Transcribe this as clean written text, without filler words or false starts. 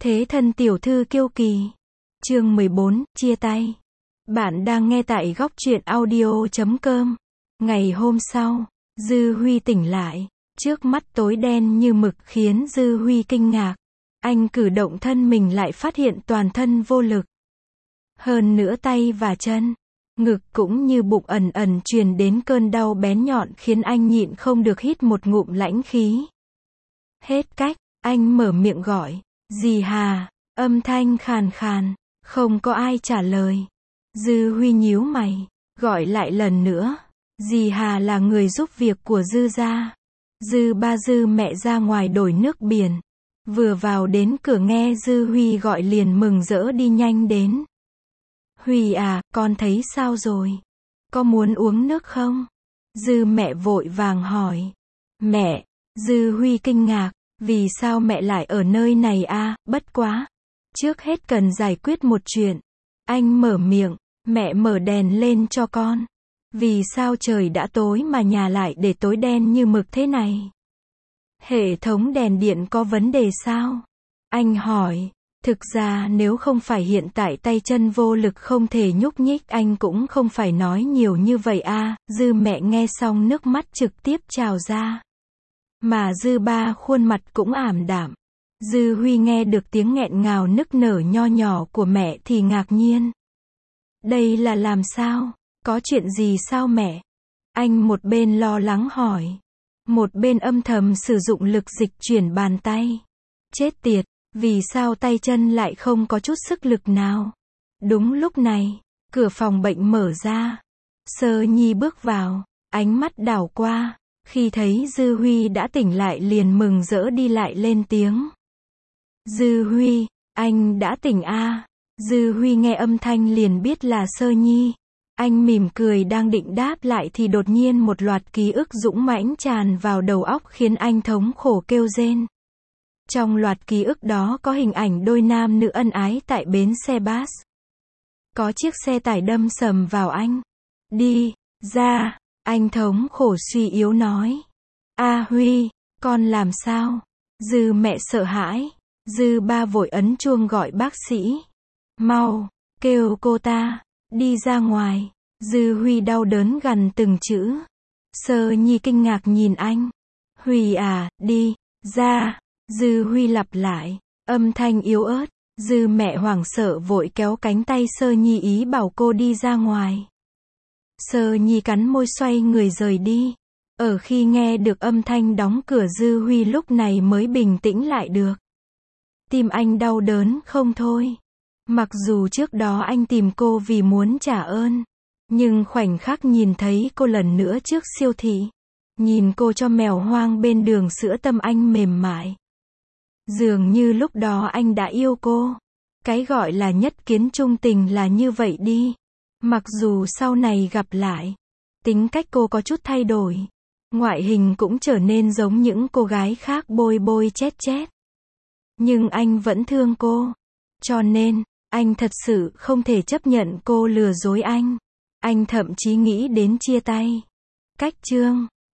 Thế thân tiểu thư kiêu kỳ. Chương 14, chia tay. Bạn đang nghe tại góc truyện audio.com. Ngày hôm sau, Dư Huy tỉnh lại. Trước mắt tối đen như mực khiến Dư Huy kinh ngạc. Anh cử động thân mình lại phát hiện toàn thân vô lực. Hơn nữa tay và chân, ngực cũng như bụng ẩn ẩn truyền đến cơn đau bén nhọn khiến anh nhịn không được hít một ngụm lãnh khí. Hết cách, anh mở miệng gọi. Dì Hà, âm thanh khàn khàn, không có ai trả lời. Dư Huy nhíu mày, gọi lại lần nữa. Dì Hà là người giúp việc của Dư gia. Dư ba Dư mẹ ra ngoài đổi nước biển. Vừa vào đến cửa nghe Dư Huy gọi liền mừng rỡ đi nhanh đến. Huy à, con thấy sao rồi? Có muốn uống nước không? Dư mẹ vội vàng hỏi. Mẹ, Dư Huy kinh ngạc. Vì sao mẹ lại ở nơi này à, bất quá. Trước hết cần giải quyết một chuyện. Anh mở miệng, mẹ mở đèn lên cho con. Vì sao trời đã tối mà nhà lại để tối đen như mực thế này? Hệ thống đèn điện có vấn đề sao? Anh hỏi. Thực ra nếu không phải hiện tại tay chân vô lực không thể nhúc nhích anh cũng không phải nói nhiều như vậy à. Dư mẹ nghe xong nước mắt trực tiếp trào ra. Mà Dư ba khuôn mặt cũng ảm đạm. Dư Huy nghe được tiếng nghẹn ngào nức nở nho nhỏ của mẹ thì ngạc nhiên. Đây là làm sao? Có chuyện gì sao mẹ? Anh một bên lo lắng hỏi. Một bên âm thầm sử dụng lực dịch chuyển bàn tay. Chết tiệt, vì sao tay chân lại không có chút sức lực nào? Đúng lúc này, cửa phòng bệnh mở ra. Sơ Nhi bước vào, ánh mắt đảo qua. Khi thấy Dư Huy đã tỉnh lại liền mừng rỡ đi lại lên tiếng. Dư Huy, anh đã tỉnh à? Dư Huy nghe âm thanh liền biết là Sơ Nhi. Anh mỉm cười đang định đáp lại thì đột nhiên một loạt ký ức dũng mãnh tràn vào đầu óc khiến anh thống khổ kêu rên. Trong loạt ký ức đó có hình ảnh đôi nam nữ ân ái tại bến xe bus. Có chiếc xe tải đâm sầm vào anh. Đi ra. Anh thống khổ suy yếu nói. A Huy, con làm sao? Dư mẹ sợ hãi. Dư ba vội ấn chuông gọi bác sĩ. Mau, kêu cô ta, đi ra ngoài. Dư Huy đau đớn gằn từng chữ. Sơ Nhi kinh ngạc nhìn anh. Huy à, đi, ra. Dư Huy lặp lại, âm thanh yếu ớt. Dư mẹ hoảng sợ vội kéo cánh tay Sơ Nhi ý bảo cô đi ra ngoài. Sơ Nhi cắn môi xoay người rời đi. Ở khi nghe được âm thanh đóng cửa Dư Huy lúc này mới bình tĩnh lại được. Tim anh đau đớn không thôi. Mặc dù trước đó anh tìm cô vì muốn trả ơn. Nhưng khoảnh khắc nhìn thấy cô lần nữa trước siêu thị. Nhìn cô cho mèo hoang bên đường sữa tâm anh mềm mại. Dường như lúc đó anh đã yêu cô. Cái gọi là nhất kiến chung tình là như vậy đi. Mặc dù sau này gặp lại, tính cách cô có chút thay đổi. Ngoại hình cũng trở nên giống những cô gái khác bôi bôi chét chét. Nhưng anh vẫn thương cô. Cho nên, anh thật sự không thể chấp nhận cô lừa dối anh. Anh thậm chí nghĩ đến chia tay. Cách chương